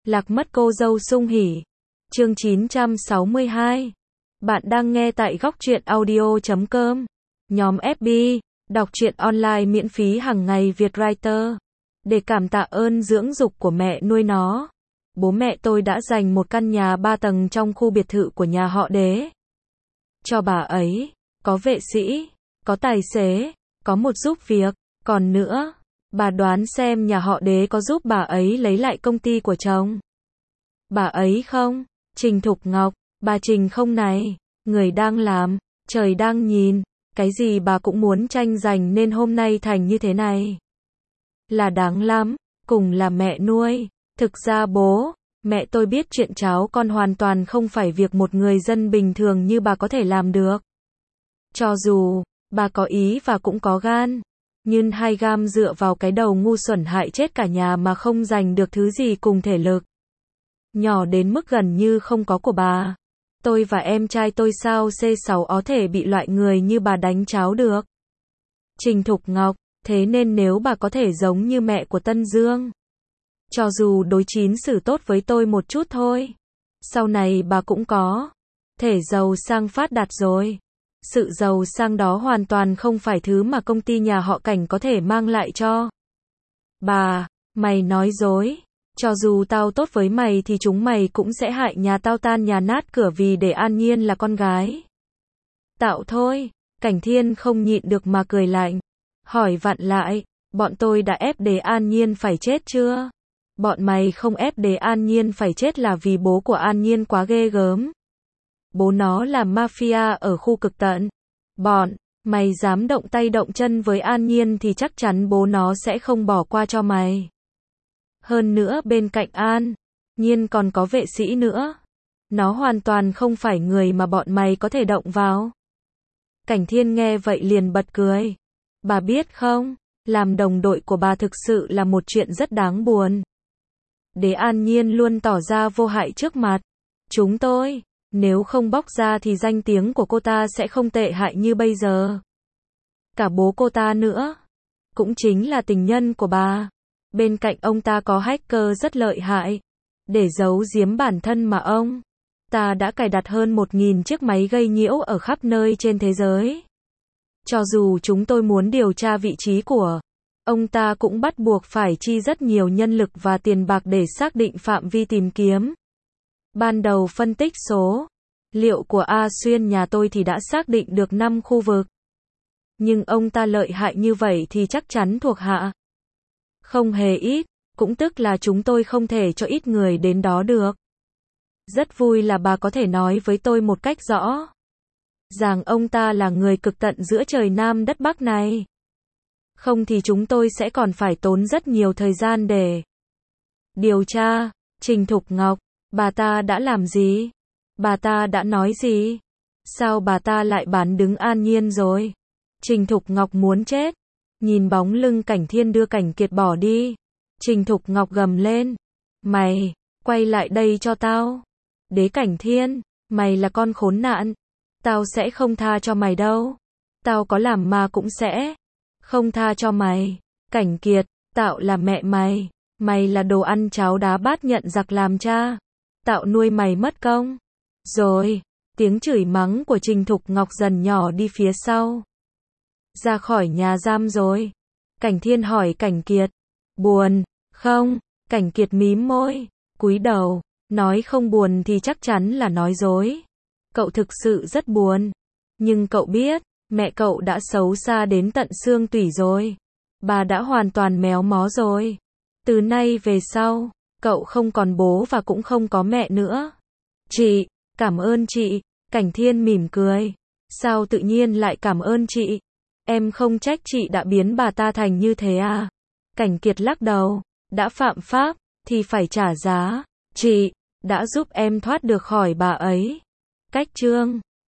Lạc mất cô dâu sung hỉ. Chương 962. Bạn đang nghe tại góc truyện audio.com. Nhóm FB, đọc truyện online miễn phí hàng ngày Việt Writer. Để cảm tạ ơn dưỡng dục của mẹ nuôi nó, bố mẹ tôi đã dành một căn nhà 3 tầng trong khu biệt thự của nhà họ Đế. Cho bà ấy, có vệ sĩ, có tài xế, có một giúp việc, còn nữa, bà đoán xem nhà họ Đế có giúp bà ấy lấy lại công ty của chồng. Bà ấy không? Trình Thục Ngọc, bà Trình không này, người đang làm, trời đang nhìn, cái gì bà cũng muốn tranh giành nên hôm nay thành như thế này. Là đáng lắm, cùng là mẹ nuôi, thực ra bố, mẹ tôi biết chuyện cháu con hoàn toàn không phải việc một người dân bình thường như bà có thể làm được. Cho dù, bà có ý và cũng có gan, nhưng hai gam dựa vào cái đầu ngu xuẩn hại chết cả nhà mà không giành được thứ gì cùng thể lực. Nhỏ đến mức gần như không có của bà. Tôi và em trai tôi sao C6 có thể bị loại người như bà đánh cháo được. Trình Thục Ngọc, thế nên nếu bà có thể giống như mẹ của Tân Dương, cho dù đối chín xử tốt với tôi một chút thôi, sau này bà cũng có thể giàu sang phát đạt rồi. Sự giàu sang đó hoàn toàn không phải thứ mà công ty nhà họ Cảnh có thể mang lại cho bà. Mày nói dối. Cho dù tao tốt với mày thì chúng mày cũng sẽ hại nhà tao tan nhà nát cửa vì để An Nhiên là con gái tạo thôi. Cảnh Thiên không nhịn được mà cười lạnh. Hỏi vặn lại, bọn tôi đã ép để An Nhiên phải chết chưa? Bọn mày không ép để An Nhiên phải chết là vì bố của An Nhiên quá ghê gớm. Bố nó là mafia ở khu cực tận. Mày dám động tay động chân với An Nhiên thì chắc chắn bố nó sẽ không bỏ qua cho mày. Hơn nữa bên cạnh An Nhiên còn có vệ sĩ nữa. Nó hoàn toàn không phải người mà bọn mày có thể động vào. Cảnh Thiên nghe vậy liền bật cười. Bà biết không, làm đồng đội của bà thực sự là một chuyện rất đáng buồn. Để An Nhiên luôn tỏ ra vô hại trước mặt chúng tôi. Nếu không bóc ra thì danh tiếng của cô ta sẽ không tệ hại như bây giờ. Cả bố cô ta nữa, cũng chính là tình nhân của bà. Bên cạnh ông ta có hacker rất lợi hại. Để giấu giếm bản thân mà ông ta đã cài đặt hơn 1.000 chiếc máy gây nhiễu ở khắp nơi trên thế giới. Cho dù chúng tôi muốn điều tra vị trí của ông ta cũng bắt buộc phải chi rất nhiều nhân lực và tiền bạc để xác định phạm vi tìm kiếm. Ban đầu phân tích số liệu của A Xuyên nhà tôi thì đã xác định được 5 khu vực. Nhưng ông ta lợi hại như vậy thì chắc chắn thuộc hạ không hề ít, cũng tức là chúng tôi không thể cho ít người đến đó được. Rất vui là bà có thể nói với tôi một cách rõ ràng ông ta là người cực tận giữa trời Nam đất Bắc này. Không thì chúng tôi sẽ còn phải tốn rất nhiều thời gian để điều tra. Trình Thục Ngọc, bà ta đã làm gì? Bà ta đã nói gì? Sao bà ta lại bán đứng An Nhiên rồi? Trình Thục Ngọc muốn chết. Nhìn bóng lưng Cảnh Thiên đưa Cảnh Kiệt bỏ đi, Trình Thục Ngọc gầm lên. Mày, quay lại đây cho tao. Đế Cảnh Thiên, mày là con khốn nạn. Tao sẽ không tha cho mày đâu. Tao có làm ma cũng sẽ không tha cho mày. Cảnh Kiệt, Tạo là mẹ mày. Mày là đồ ăn cháo đá bát nhận giặc làm cha. Tạo nuôi mày mất công. Rồi, tiếng chửi mắng của Trình Thục Ngọc dần nhỏ đi phía sau. Ra khỏi nhà giam rồi. Cảnh Thiên hỏi Cảnh Kiệt. Buồn, không? Cảnh Kiệt mím môi, cúi đầu, nói không buồn thì chắc chắn là nói dối. Cậu thực sự rất buồn. Nhưng cậu biết, mẹ cậu đã xấu xa đến tận xương tủy rồi. Bà đã hoàn toàn méo mó rồi. Từ nay về sau, cậu không còn bố và cũng không có mẹ nữa. Chị, cảm ơn chị. Cảnh Thiên mỉm cười. Sao tự nhiên lại cảm ơn chị? Em không trách chị đã biến bà ta thành như thế à? Cảnh Kiệt lắc đầu. Đã phạm pháp, thì phải trả giá. Chị đã giúp em thoát được khỏi bà ấy. Cách chương